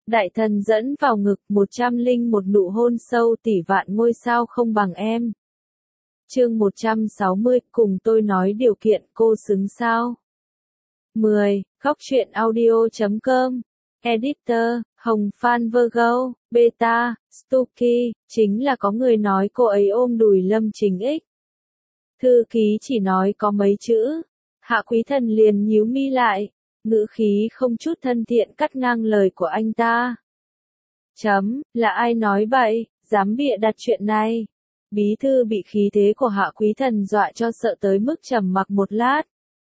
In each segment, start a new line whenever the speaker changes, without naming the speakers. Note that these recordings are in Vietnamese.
Đại thần dẫn vào ngực 101 nụ hôn sâu tỷ vạn ngôi sao không bằng em. Chương 160, cùng tôi nói điều kiện cô xứng sao? 10. Góc truyện audio.com. Editor, Hồng Phan Virgo, Beta, Stucky, chính là có người nói cô ấy ôm đùi Lâm Trình X. Thư ký chỉ nói có mấy chữ. Hạ Quý Thần liền nhíu mi lại, ngữ khí không chút thân thiện cắt ngang lời của anh ta. Là ai nói bậy, dám bịa đặt chuyện này? Bí thư bị khí thế của Hạ Quý Thần dọa cho sợ tới mức trầm mặc một lát.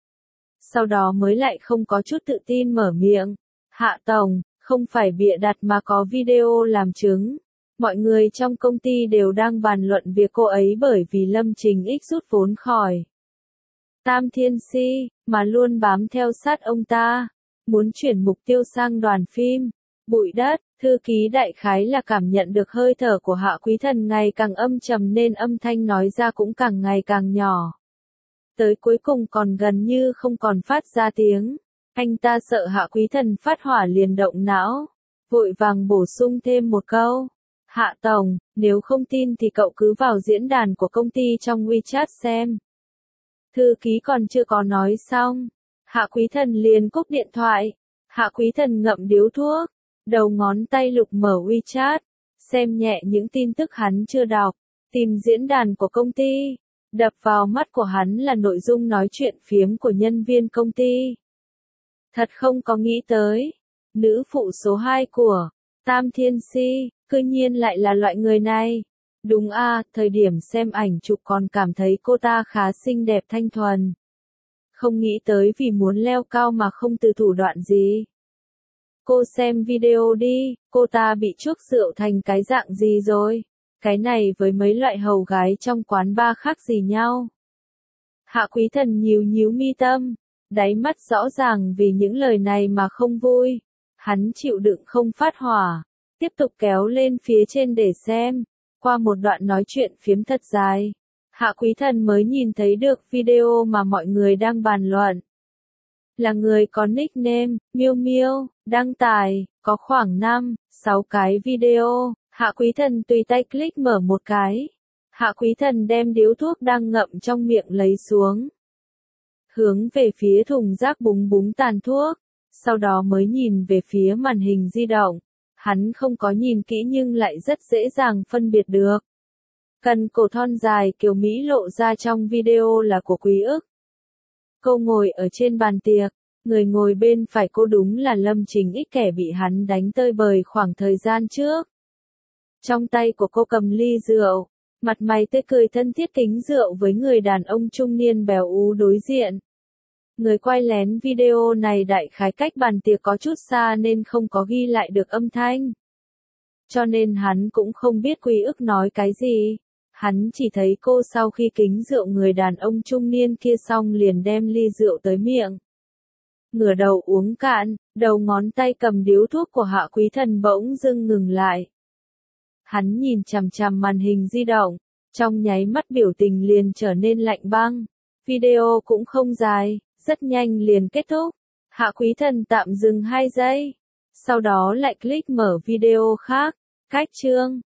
Sau đó mới lại không có chút tự tin mở miệng. Hạ Tổng, không phải bịa đặt mà có video làm chứng. Mọi người trong công ty đều đang bàn luận việc cô ấy bởi vì Lâm Trình X rút vốn khỏi Tam Thiên Si, mà luôn bám theo sát ông ta. Muốn chuyển mục tiêu sang đoàn phim. Bụi đất, thư ký đại khái là cảm nhận được hơi thở của Hạ Quý Thần ngày càng âm trầm nên âm thanh nói ra cũng càng ngày càng nhỏ. Tới cuối cùng còn gần như không còn phát ra tiếng. Anh ta sợ Hạ Quý Thần phát hỏa liền động não. Vội vàng bổ sung thêm một câu. Hạ Tổng, nếu không tin thì cậu cứ vào diễn đàn của công ty trong WeChat xem. Thư ký còn chưa có nói xong. Hạ Quý Thần liền cúp điện thoại. Hạ Quý Thần ngậm điếu thuốc. Đầu ngón tay lục mở WeChat. Xem nhẹ những tin tức hắn chưa đọc. Tìm diễn đàn của công ty. Đập vào mắt của hắn là nội dung nói chuyện phiếm của nhân viên công ty. Thật không có nghĩ tới. Nữ phụ số 2 của Tam Thiên Si, cư nhiên lại là loại người này. Đúng à, thời điểm xem ảnh chụp còn cảm thấy cô ta khá xinh đẹp thanh thuần. Không nghĩ tới vì muốn leo cao mà không từ thủ đoạn gì. Cô xem video đi, cô ta bị chuốc rượu thành cái dạng gì rồi? Cái này với mấy loại hầu gái trong quán bar khác gì nhau? Hạ Quý Thần nhíu mi tâm, đáy mắt rõ ràng vì những lời này mà không vui. Hắn chịu đựng không phát hỏa, tiếp tục kéo lên phía trên để xem. Qua một đoạn nói chuyện phiếm thật dài, Hạ Quý Thần mới nhìn thấy được video mà mọi người đang bàn luận. Là người có nickname, Miêu Miêu, đăng tải, có khoảng 5-6 cái video. Hạ Quý Thần tùy tay click mở một cái. Hạ Quý Thần đem điếu thuốc đang ngậm trong miệng lấy xuống. Hướng về phía thùng rác búng tàn thuốc. Sau đó mới nhìn về phía màn hình di động. Hắn không có nhìn kỹ nhưng lại rất dễ dàng phân biệt được. Cần cổ thon dài kiều Mỹ lộ ra trong video là của Quý Ức. Cô ngồi ở trên bàn tiệc. Người ngồi bên phải cô đúng là Lâm Trình X kẻ bị hắn đánh tơi bời khoảng thời gian trước. Trong tay của cô cầm ly rượu, mặt mày tươi cười thân thiết kính rượu với người đàn ông trung niên béo ú đối diện. Người quay lén video này đại khái cách bàn tiệc có chút xa nên không có ghi lại được âm thanh. Cho nên hắn cũng không biết Quý Ức nói cái gì. Hắn chỉ thấy cô sau khi kính rượu người đàn ông trung niên kia xong liền đem ly rượu tới miệng. Ngửa đầu uống cạn, đầu ngón tay cầm điếu thuốc của Hạ Quý Thần bỗng dưng ngừng lại. Hắn nhìn chằm chằm màn hình di động, trong nháy mắt biểu tình liền trở nên lạnh băng. Video cũng không dài, rất nhanh liền kết thúc. Hạ Quý Thần tạm dừng 2 giây, sau đó lại click mở video khác. Cách chương